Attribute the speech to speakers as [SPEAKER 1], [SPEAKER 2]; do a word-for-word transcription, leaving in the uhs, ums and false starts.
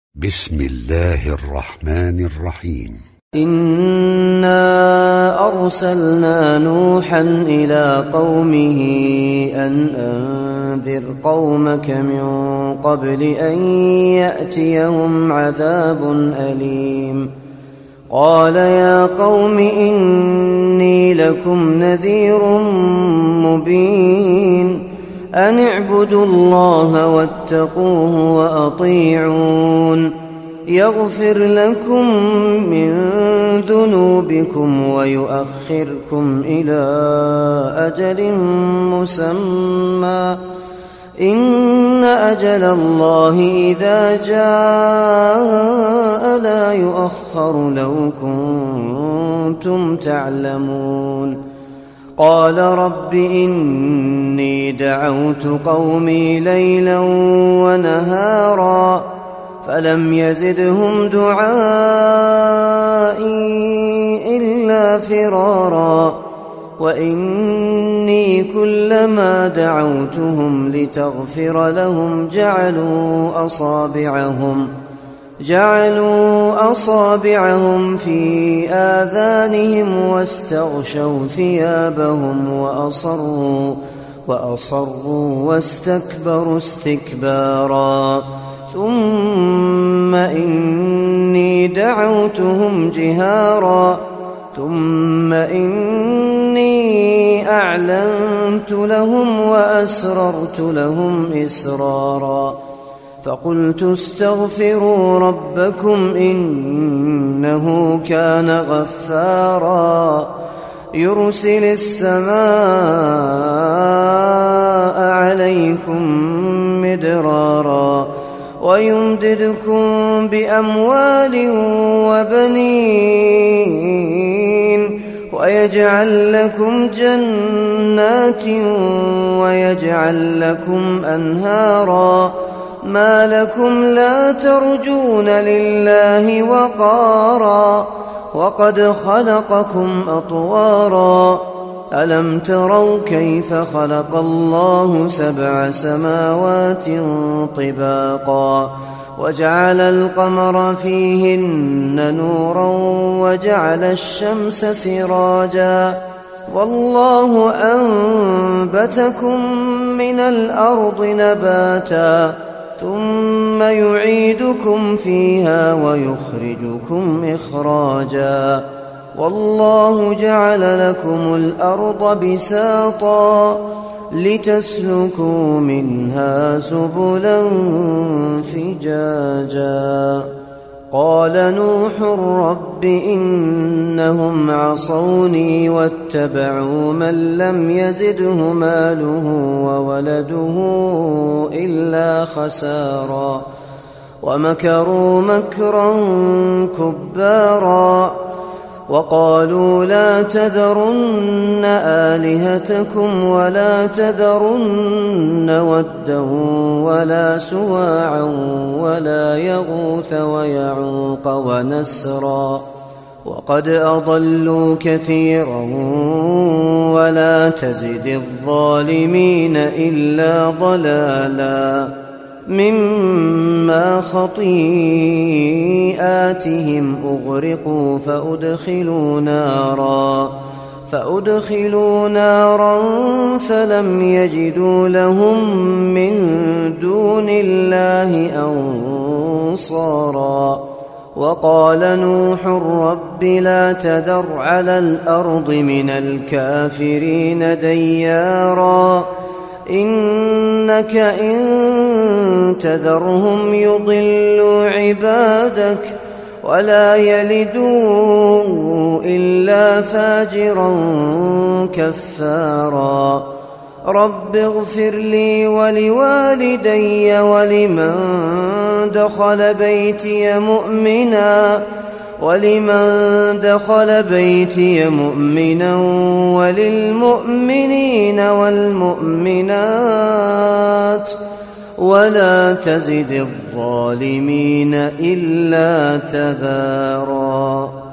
[SPEAKER 1] بسم الله الرحمن الرحيم.
[SPEAKER 2] إنا أرسلنا نوحا إلى قومه أن أنذر قومك من قبل أن يأتيهم عذاب أليم. قال يا قوم إني لكم نذير مبين أن اعبدوا الله واتقوه وأطيعون يغفر لكم من ذنوبكم ويؤخركم إلى أجل مسمى إن أجل الله إذا جاء لا يؤخر لو كنتم تعلمون. قال رب إني دعوت قومي ليلا ونهارا فلم يزدهم دعائي إلا فرارا وإني كلما دعوتهم لتغفر لهم جعلوا أصابعهم جعلوا أصابعهم في آذانهم واستغشوا ثيابهم وأصروا وأصروا واستكبروا استكبارا ثم إني دعوتهم جهارا ثم إني أعلنت لهم وأسررت لهم إسرارا فقلت استغفروا ربكم إنه كان غفارا يرسل السماء عليكم مدرارا ويمددكم بأموال وبنين ويجعل لكم جنات ويجعل لكم أنهارا ما لكم لا ترجون لله وقارا وقد خلقكم أطوارا ألم تروا كيف خلق الله سبع سماوات طباقا وجعل القمر فيهن نورا وجعل الشمس سراجا والله أنبتكم من الأرض نباتا ثم يعيدكم فيها ويخرجكم إخراجا والله جعل لكم الأرض بساطا لتسلكوا منها سبلا فجاجا. قال نوح رب إنهم عصوني واتبعوا من لم يزده ماله وولده إلا خسارا ومكروا مكرا كبارا وقالوا لا تذرن آلهتكم ولا تذرن ودا ولا سواعا ولا يغوث ويعوق ونسرا وقد أضلوا كثيرا ولا تزد الظالمين إلا ضلالا مما خطيئاتهم أغرقوا فأدخلوا نارا فأدخلوا نارا فلم يجدوا لهم من دون الله أنصارا. وقال نوح رب لا تذر على الأرض من الكافرين ديارا إنك إن تذرهم يضلوا عبادك ولا يلدوا إلا فاجرا كفارا. رب اغفر لي ولوالدي ولمن دخل بيتي مؤمنا ولمن دخل بيتي مؤمنا وللمؤمنين والمؤمنات ولا تزد الظالمين إلا تبارا.